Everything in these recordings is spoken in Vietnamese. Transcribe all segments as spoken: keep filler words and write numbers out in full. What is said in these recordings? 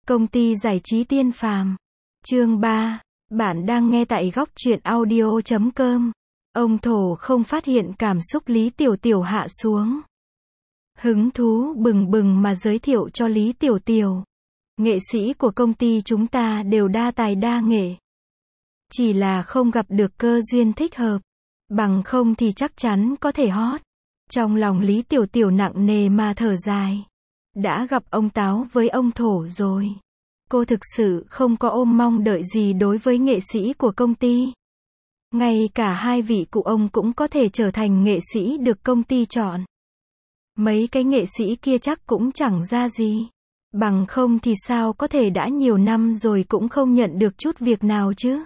Công ty giải trí Tiên Phàm. Chương ba. Bạn đang nghe tại góc truyện audio chấm com. Ông Thổ không phát hiện cảm xúc Lý Tiểu Tiểu hạ xuống. Hứng thú bừng bừng mà giới thiệu cho Lý Tiểu Tiểu. Nghệ sĩ của công ty chúng ta đều đa tài đa nghệ. Chỉ là không gặp được cơ duyên thích hợp. Bằng không thì chắc chắn có thể hot. Trong lòng Lý Tiểu Tiểu nặng nề mà thở dài. Đã gặp ông Táo với ông Thổ rồi. Cô thực sự không có ôm mong đợi gì đối với nghệ sĩ của công ty. Ngay cả hai vị cụ ông cũng có thể trở thành nghệ sĩ được công ty chọn. Mấy cái nghệ sĩ kia chắc cũng chẳng ra gì. Bằng không thì sao có thể đã nhiều năm rồi cũng không nhận được chút việc nào chứ.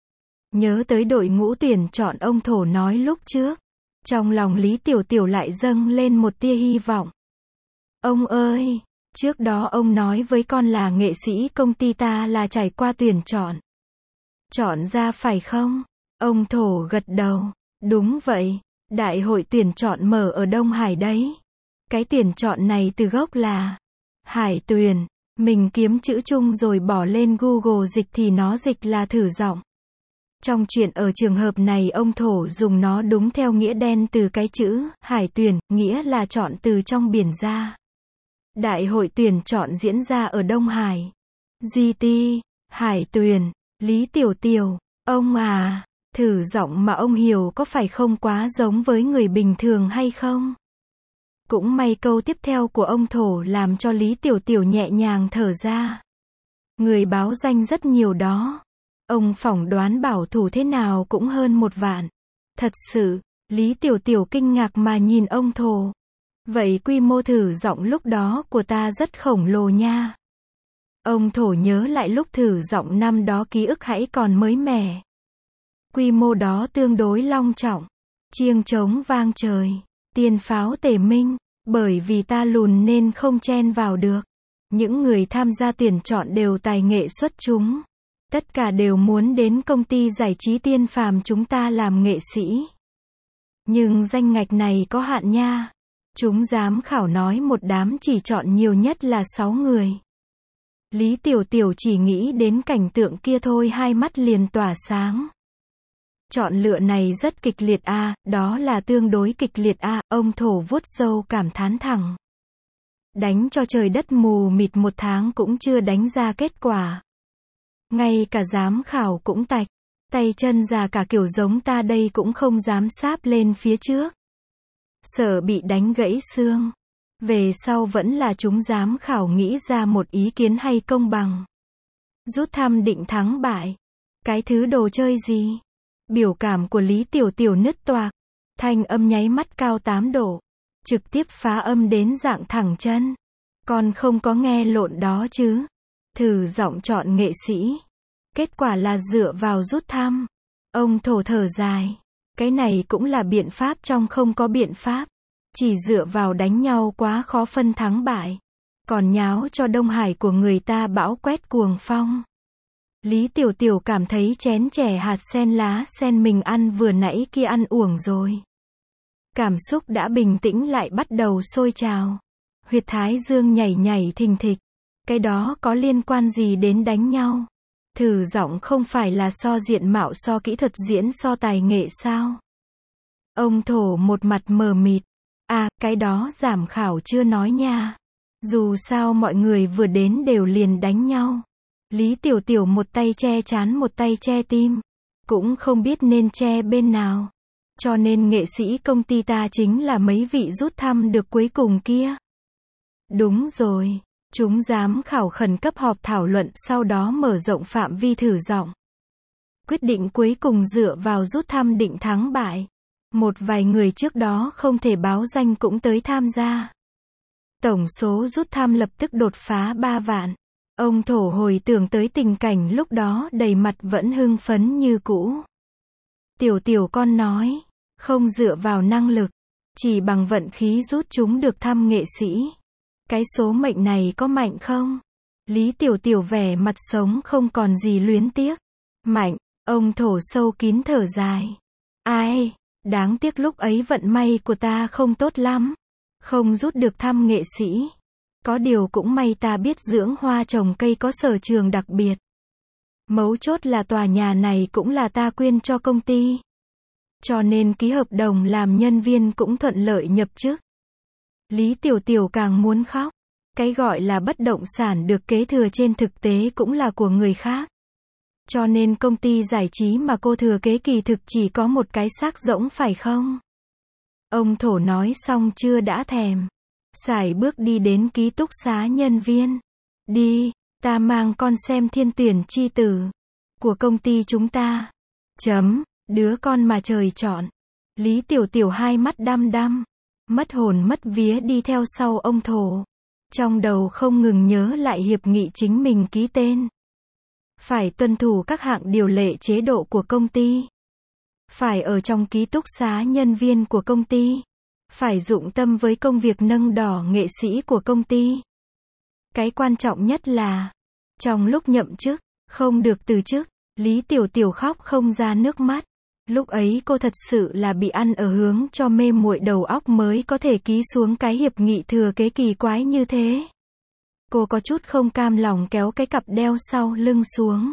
Nhớ tới đội ngũ tuyển chọn ông Thổ nói lúc trước. Trong lòng Lý Tiểu Tiểu lại dâng lên một tia hy vọng. Ông ơi, trước đó ông nói với con là nghệ sĩ công ty ta là trải qua tuyển chọn. Chọn ra phải không? Ông Thổ gật đầu. Đúng vậy, đại hội tuyển chọn mở ở Đông Hải đấy. Cái tuyển chọn này từ gốc là Hải Tuyền. Mình kiếm chữ chung rồi bỏ lên Google dịch thì nó dịch là thử giọng. Trong chuyện ở trường hợp này ông Thổ dùng nó đúng theo nghĩa đen từ cái chữ Hải Tuyền, nghĩa là chọn từ trong biển ra. Đại hội tuyển chọn diễn ra ở Đông Hải. giê tê, Hải Tuyền, Lý Tiểu Tiểu, ông à, thử giọng mà ông hiểu có phải không quá giống với người bình thường hay không? Cũng may câu tiếp theo của ông Thổ làm cho Lý Tiểu Tiểu nhẹ nhàng thở ra. Người báo danh rất nhiều đó. Ông phỏng đoán bảo thủ thế nào cũng hơn một vạn. Thật sự, Lý Tiểu Tiểu kinh ngạc mà nhìn ông Thổ. Vậy quy mô thử giọng lúc đó của ta rất khổng lồ nha. Ông Thổ nhớ lại lúc thử giọng năm đó ký ức hãy còn mới mẻ. Quy mô đó tương đối long trọng. Chiêng trống vang trời. Tiên pháo tề minh. Bởi vì ta lùn nên không chen vào được. Những người tham gia tuyển chọn đều tài nghệ xuất chúng. Tất cả đều muốn đến công ty giải trí Tiên Phàm chúng ta làm nghệ sĩ. Nhưng danh ngạch này có hạn nha. Chúng giám khảo nói một đám chỉ chọn nhiều nhất là sáu người. Lý Tiểu Tiểu chỉ nghĩ đến cảnh tượng kia thôi hai mắt liền tỏa sáng. Chọn lựa này rất kịch liệt a, à, đó là tương đối kịch liệt a, à, ông Thổ vuốt râu cảm thán thẳng. Đánh cho trời đất mù mịt một tháng cũng chưa đánh ra kết quả. Ngay cả giám khảo cũng tạch, tay chân già cả kiểu giống ta đây cũng không dám sáp lên phía trước. Sợ bị đánh gãy xương. Về sau vẫn là chúng giám khảo nghĩ ra một ý kiến hay công bằng. Rút thăm định thắng bại. Cái thứ đồ chơi gì? Biểu cảm của Lý Tiểu Tiểu nứt toạc. Thanh âm nháy mắt cao tám độ. Trực tiếp phá âm đến dạng thẳng chân. Con không có nghe lộn đó chứ. Thử giọng chọn nghệ sĩ. Kết quả là dựa vào rút thăm. Ông Thổ thở dài. Cái này cũng là biện pháp trong không có biện pháp. Chỉ dựa vào đánh nhau quá khó phân thắng bại. Còn nháo cho Đông Hải của người ta bão quét cuồng phong. Lý Tiểu Tiểu cảm thấy chén chè hạt sen lá sen mình ăn vừa nãy kia ăn uổng rồi. Cảm xúc đã bình tĩnh lại bắt đầu sôi trào. Huyệt thái dương nhảy nhảy thình thịch. Cái đó có liên quan gì đến đánh nhau? Thử giọng không phải là so diện mạo so kỹ thuật diễn so tài nghệ sao? Ông Thổ một mặt mờ mịt. À, cái đó giám khảo chưa nói nha. Dù sao mọi người vừa đến đều liền đánh nhau. Lý Tiểu Tiểu một tay che trán một tay che tim. Cũng không biết nên che bên nào. Cho nên nghệ sĩ công ty ta chính là mấy vị rút thăm được cuối cùng kia. Đúng rồi. Chúng giám khảo khẩn cấp họp thảo luận sau đó mở rộng phạm vi thử giọng. Quyết định cuối cùng dựa vào rút thăm định thắng bại. Một vài người trước đó không thể báo danh cũng tới tham gia. Tổng số rút thăm lập tức đột phá ba vạn. Ông Thổ hồi tưởng tới tình cảnh lúc đó đầy mặt vẫn hưng phấn như cũ. Tiểu Tiểu con nói, không dựa vào năng lực, chỉ bằng vận khí rút chúng được thăm nghệ sĩ. Cái số mệnh này có mạnh không? Lý Tiểu Tiểu vẻ mặt sống không còn gì luyến tiếc. Mạnh, ông Thổ sâu kín thở dài. Ai, đáng tiếc lúc ấy vận may của ta không tốt lắm. Không rút được thăm nghệ sĩ. Có điều cũng may ta biết dưỡng hoa trồng cây có sở trường đặc biệt. Mấu chốt là tòa nhà này cũng là ta quyên cho công ty. Cho nên ký hợp đồng làm nhân viên cũng thuận lợi nhập chức. Lý Tiểu Tiểu càng muốn khóc. Cái gọi là bất động sản được kế thừa trên thực tế cũng là của người khác. Cho nên công ty giải trí mà cô thừa kế kỳ thực chỉ có một cái xác rỗng phải không? Ông Thổ nói xong chưa đã thèm. Sải bước đi đến ký túc xá nhân viên. Đi, ta mang con xem thiên tuyển chi tử của công ty chúng ta. Chấm, đứa con mà trời chọn. Lý Tiểu Tiểu hai mắt đăm đăm, mất hồn mất vía đi theo sau ông Thổ. Trong đầu không ngừng nhớ lại hiệp nghị chính mình ký tên. Phải tuân thủ các hạng điều lệ chế độ của công ty. Phải ở trong ký túc xá nhân viên của công ty. Phải dụng tâm với công việc nâng đỏ nghệ sĩ của công ty. Cái quan trọng nhất là, trong lúc nhậm chức, không được từ chức. Lý Tiểu Tiểu khóc không ra nước mắt. Lúc ấy cô thật sự là bị ăn ở hướng cho mê muội đầu óc mới có thể ký xuống cái hiệp nghị thừa kế kỳ quái như thế. Cô có chút không cam lòng kéo cái cặp đeo sau lưng xuống.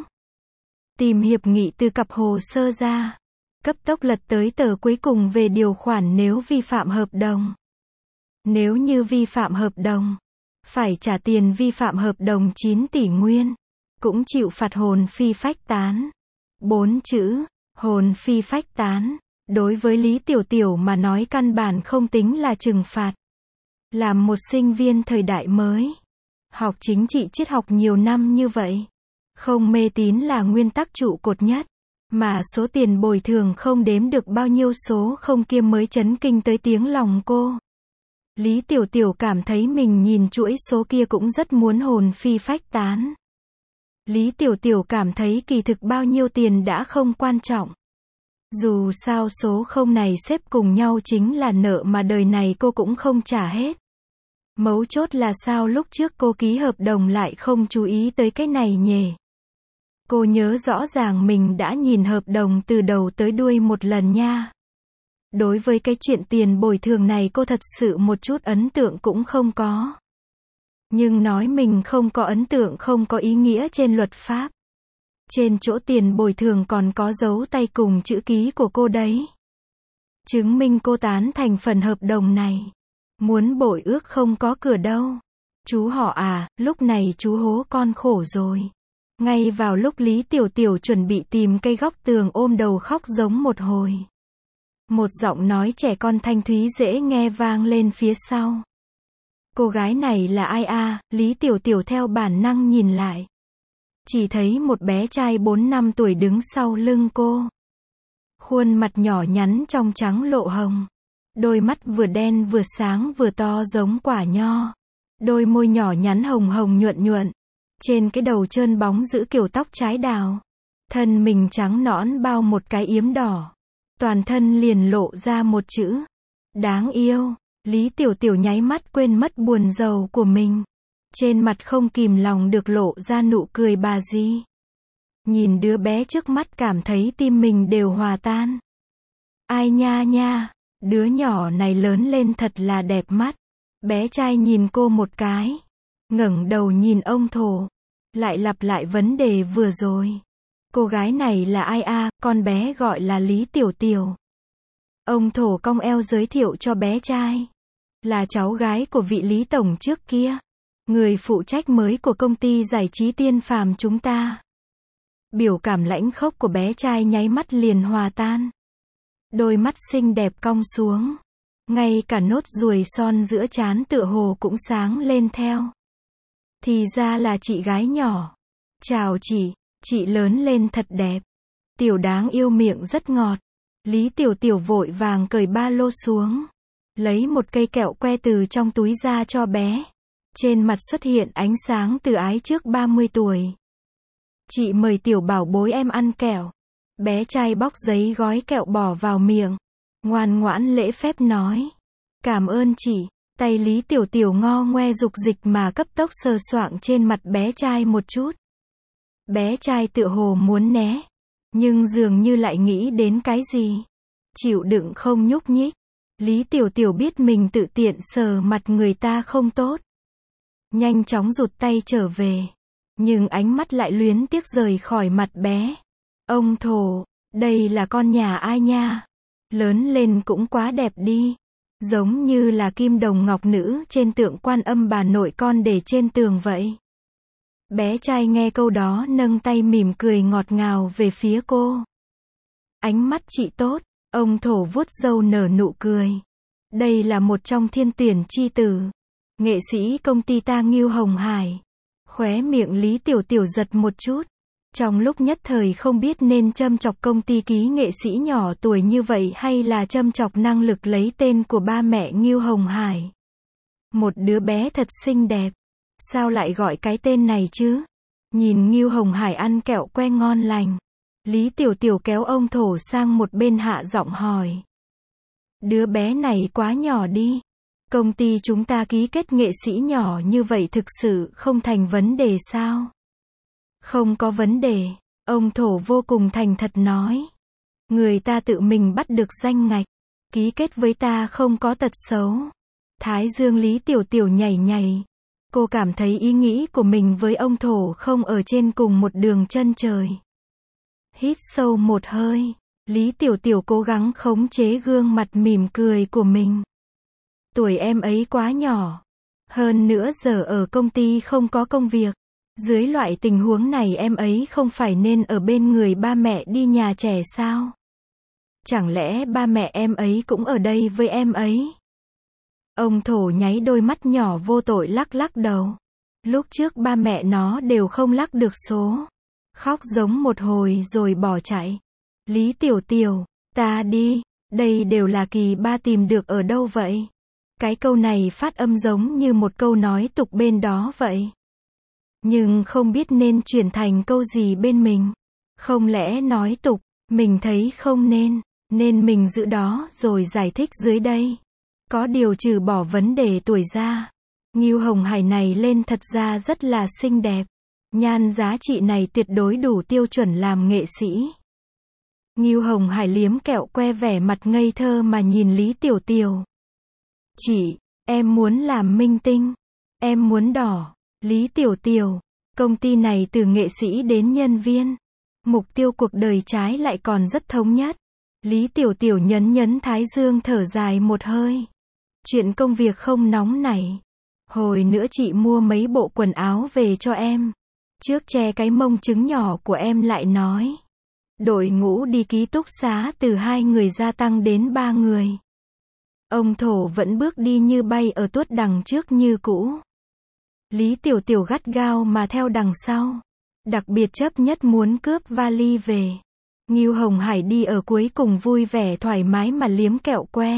Tìm hiệp nghị từ cặp hồ sơ ra. Cấp tốc lật tới tờ cuối cùng về điều khoản nếu vi phạm hợp đồng. Nếu như vi phạm hợp đồng, phải trả tiền vi phạm hợp đồng chín tỷ nguyên. Cũng chịu phạt hồn phi phách tán. Bốn chữ, hồn phi phách tán, đối với Lý Tiểu Tiểu mà nói căn bản không tính là trừng phạt. Làm một sinh viên thời đại mới, học chính trị triết học nhiều năm như vậy, không mê tín là nguyên tắc trụ cột nhất, mà số tiền bồi thường không đếm được bao nhiêu số không kia mới chấn kinh tới tiếng lòng cô. Lý Tiểu Tiểu cảm thấy mình nhìn chuỗi số kia cũng rất muốn hồn phi phách tán. Lý Tiểu Tiểu cảm thấy kỳ thực bao nhiêu tiền đã không quan trọng. Dù sao số không này xếp cùng nhau chính là nợ mà đời này cô cũng không trả hết. Mấu chốt là sao lúc trước cô ký hợp đồng lại không chú ý tới cái này nhỉ? Cô nhớ rõ ràng mình đã nhìn hợp đồng từ đầu tới đuôi một lần nha. Đối với cái chuyện tiền bồi thường này cô thật sự một chút ấn tượng cũng không có. Nhưng nói mình không có ấn tượng không có ý nghĩa trên luật pháp. Trên chỗ tiền bồi thường còn có dấu tay cùng chữ ký của cô đấy. Chứng minh cô tán thành phần hợp đồng này. Muốn bội ước không có cửa đâu. Chú họ à, lúc này chú hố con khổ rồi. Ngay vào lúc Lý Tiểu Tiểu chuẩn bị tìm cây góc tường ôm đầu khóc giống một hồi. Một giọng nói trẻ con thanh thúy dễ nghe vang lên phía sau. Cô gái này là ai a? Lý Tiểu Tiểu theo bản năng nhìn lại. Chỉ thấy một bé trai bốn năm tuổi đứng sau lưng cô. Khuôn mặt nhỏ nhắn trong trắng lộ hồng. Đôi mắt vừa đen vừa sáng vừa to giống quả nho. Đôi môi nhỏ nhắn hồng hồng nhuận nhuận. Trên cái đầu trơn bóng giữ kiểu tóc trái đào. Thân mình trắng nõn bao một cái yếm đỏ. Toàn thân liền lộ ra một chữ. Đáng yêu. Lý Tiểu Tiểu nháy mắt quên mất buồn rầu của mình. Trên mặt không kìm lòng được lộ ra nụ cười bà gì. Nhìn đứa bé trước mắt cảm thấy tim mình đều hòa tan. Ai nha nha, đứa nhỏ này lớn lên thật là đẹp mắt. Bé trai nhìn cô một cái. Ngẩng đầu nhìn ông Thổ. Lại lặp lại vấn đề vừa rồi. Cô gái này là ai a? Con bé gọi là Lý Tiểu Tiểu. Ông Thổ cong eo giới thiệu cho bé trai. Là cháu gái của vị Lý Tổng trước kia. Người phụ trách mới của công ty giải trí Tiên Phàm chúng ta. Biểu cảm lãnh khốc của bé trai nháy mắt liền hòa tan. Đôi mắt xinh đẹp cong xuống. Ngay cả nốt ruồi son giữa trán tựa hồ cũng sáng lên theo. Thì ra là chị gái nhỏ. Chào chị, chị lớn lên thật đẹp. Tiểu đáng yêu miệng rất ngọt. Lý Tiểu Tiểu vội vàng cởi ba lô xuống. Lấy một cây kẹo que từ trong túi ra cho bé. Trên mặt xuất hiện ánh sáng từ ái trước ba mươi tuổi. Chị mời tiểu bảo bối em ăn kẹo. Bé trai bóc giấy gói kẹo bỏ vào miệng. Ngoan ngoãn lễ phép nói. Cảm ơn chị. Tay Lý Tiểu Tiểu ngo ngoe dục dịch mà cấp tốc sờ soạng trên mặt bé trai một chút. Bé trai tựa hồ muốn né. Nhưng dường như lại nghĩ đến cái gì. Chịu đựng không nhúc nhích. Lý Tiểu Tiểu biết mình tự tiện sờ mặt người ta không tốt. nhanh chóng rụt tay trở về. Nhưng ánh mắt lại luyến tiếc rời khỏi mặt bé. Ông Thổ, đây là con nhà ai nha? Lớn lên cũng quá đẹp đi. Giống như là kim đồng ngọc nữ trên tượng Quan Âm bà nội con để trên tường vậy. Bé trai nghe câu đó nâng tay mỉm cười ngọt ngào về phía cô. Ánh mắt chị tốt, ông Thổ vuốt râu nở nụ cười. Đây là một trong thiên tuyển chi tử. Nghệ sĩ công ty ta Ngưu Hồng Hải. Khóe miệng Lý Tiểu Tiểu giật một chút. Trong lúc nhất thời không biết nên châm chọc công ty ký nghệ sĩ nhỏ tuổi như vậy hay là châm chọc năng lực lấy tên của ba mẹ Ngưu Hồng Hải. Một đứa bé thật xinh đẹp. Sao lại gọi cái tên này chứ? Nhìn Ngưu Hồng Hải ăn kẹo que ngon lành. Lý Tiểu Tiểu kéo ông Thổ sang một bên hạ giọng hỏi. Đứa bé này quá nhỏ đi. Công ty chúng ta ký kết nghệ sĩ nhỏ như vậy thực sự không thành vấn đề sao? Không có vấn đề, ông Thổ vô cùng thành thật nói. Người ta tự mình bắt được danh ngạch, ký kết với ta không có tật xấu. Thái dương Lý Tiểu Tiểu nhảy nhảy. Cô cảm thấy ý nghĩ của mình với ông Thổ không ở trên cùng một đường chân trời. Hít sâu một hơi, Lý Tiểu Tiểu cố gắng khống chế gương mặt mỉm cười của mình. Tuổi em ấy quá nhỏ. Hơn nữa giờ ở công ty không có công việc. Dưới loại tình huống này em ấy không phải nên ở bên người ba mẹ đi nhà trẻ sao? Chẳng lẽ ba mẹ em ấy cũng ở đây với em ấy? Ông Thổ nháy đôi mắt nhỏ vô tội lắc lắc đầu. Lúc trước ba mẹ nó đều không lắc được số. Khóc giống một hồi rồi bỏ chạy. Lý Tiểu Tiểu, ta đi, đây đều là kỳ ba tìm được ở đâu vậy? Cái câu này phát âm giống như một câu nói tục bên đó vậy. Nhưng không biết nên chuyển thành câu gì bên mình. Không lẽ nói tục, mình thấy không nên, nên mình giữ đó rồi giải thích dưới đây. Có điều trừ bỏ vấn đề tuổi ra, Ngưu Hồng Hải này lên thật ra rất là xinh đẹp. Nhan giá trị này tuyệt đối đủ tiêu chuẩn làm nghệ sĩ. Ngưu Hồng Hải liếm kẹo que vẻ mặt ngây thơ mà nhìn Lý Tiểu Tiểu. Chị, em muốn làm minh tinh. Em muốn đỏ. Lý Tiểu Tiểu, công ty này từ nghệ sĩ đến nhân viên. Mục tiêu cuộc đời trái lại còn rất thống nhất. Lý Tiểu Tiểu nhấn nhấn thái dương thở dài một hơi. Chuyện công việc không nóng nảy. Hồi nữa chị mua mấy bộ quần áo về cho em. Trước che cái mông trứng nhỏ của em lại nói. Đội ngũ đi ký túc xá từ hai người gia tăng đến ba người. Ông Thổ vẫn bước đi như bay ở tuốt đằng trước như cũ. Lý Tiểu Tiểu gắt gao mà theo đằng sau. Đặc biệt chấp nhất muốn cướp vali về. Ngưu Hồng Hải đi ở cuối cùng vui vẻ thoải mái mà liếm kẹo que.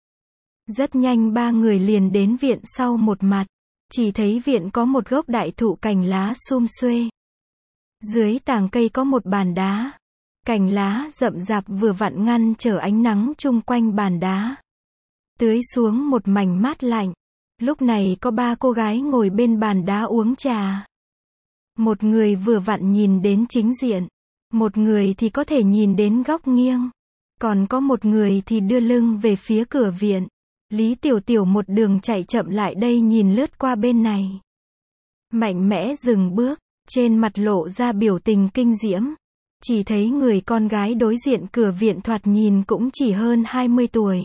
Rất nhanh ba người liền đến viện sau một mặt. Chỉ thấy viện có một gốc đại thụ cành lá sum xuê. Dưới tàng cây có một bàn đá. Cành lá rậm rạp vừa vặn ngăn trở ánh nắng chung quanh bàn đá. Tưới xuống một mảnh mát lạnh. Lúc này có ba cô gái ngồi bên bàn đá uống trà. Một người vừa vặn nhìn đến chính diện. Một người thì có thể nhìn đến góc nghiêng. Còn có một người thì đưa lưng về phía cửa viện. Lý Tiểu Tiểu một đường chạy chậm lại đây nhìn lướt qua bên này. Mạnh mẽ dừng bước, trên mặt lộ ra biểu tình kinh diễm. Chỉ thấy người con gái đối diện cửa viện thoạt nhìn cũng chỉ hơn hai mươi tuổi.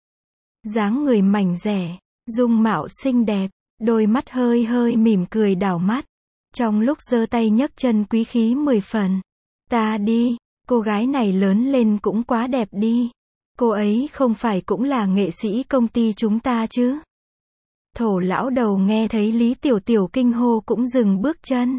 Dáng người mảnh dẻ, dung mạo xinh đẹp, đôi mắt hơi hơi mỉm cười đảo mắt. Trong lúc giơ tay nhấc chân quý khí mười phần. Ta đi, cô gái này lớn lên cũng quá đẹp đi. Cô ấy không phải cũng là nghệ sĩ công ty chúng ta chứ? Thổ lão đầu nghe thấy Lý Tiểu Tiểu kinh hô cũng dừng bước chân.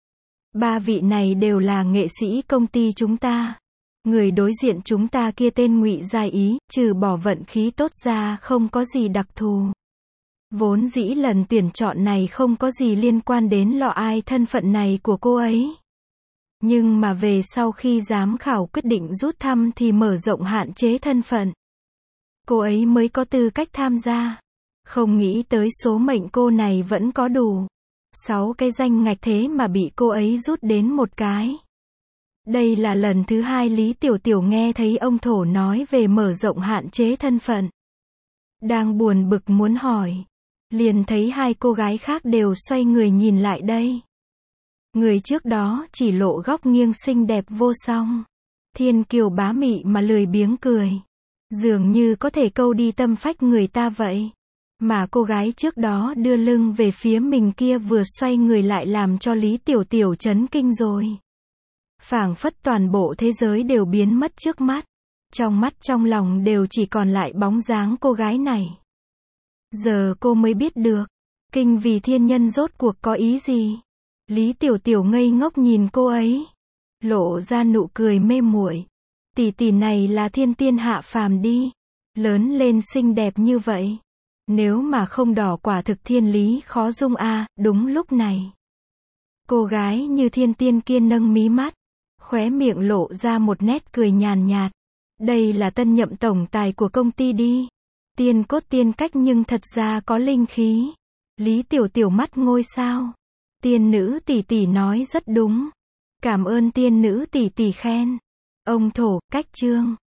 Ba vị này đều là nghệ sĩ công ty chúng ta. Người đối diện chúng ta kia tên Ngụy Gia Ý, trừ bỏ vận khí tốt ra không có gì đặc thù. Vốn dĩ lần tuyển chọn này không có gì liên quan đến lọ ai thân phận này của cô ấy. Nhưng mà về sau khi giám khảo quyết định rút thăm thì mở rộng hạn chế thân phận. Cô ấy mới có tư cách tham gia. Không nghĩ tới số mệnh cô này vẫn có đủ. Sáu cái danh ngạch thế mà bị cô ấy rút đến một cái. Đây là lần thứ hai Lý Tiểu Tiểu nghe thấy ông Thổ nói về mở rộng hạn chế thân phận. Đang buồn bực muốn hỏi. liền thấy hai cô gái khác đều xoay người nhìn lại đây. Người trước đó chỉ lộ góc nghiêng xinh đẹp vô song. Thiên kiều bá mị mà lười biếng cười. Dường như có thể câu đi tâm phách người ta vậy. Mà cô gái trước đó đưa lưng về phía mình kia vừa xoay người lại làm cho Lý Tiểu Tiểu chấn kinh rồi. Phảng phất toàn bộ thế giới đều biến mất trước mắt. Trong mắt trong lòng đều chỉ còn lại bóng dáng cô gái này. Giờ cô mới biết được, kinh vì thiên nhân rốt cuộc có ý gì. Lý Tiểu Tiểu ngây ngốc nhìn cô ấy, lộ ra nụ cười mê muội. Tỷ tỷ này là thiên tiên hạ phàm đi, lớn lên xinh đẹp như vậy. Nếu mà không đỏ quả thực thiên lý khó dung a. À. Đúng lúc này, cô gái như thiên tiên kia nâng mí mắt, khóe miệng lộ ra một nét cười nhàn nhạt. Đây là tân nhậm tổng tài của công ty đi. Tiên cốt tiên cách nhưng thật ra có linh khí. Lý Tiểu Tiểu mắt ngôi sao. Tiên nữ tỷ tỷ nói rất đúng. Cảm ơn tiên nữ tỷ tỷ khen. Ông thổ, cách chương.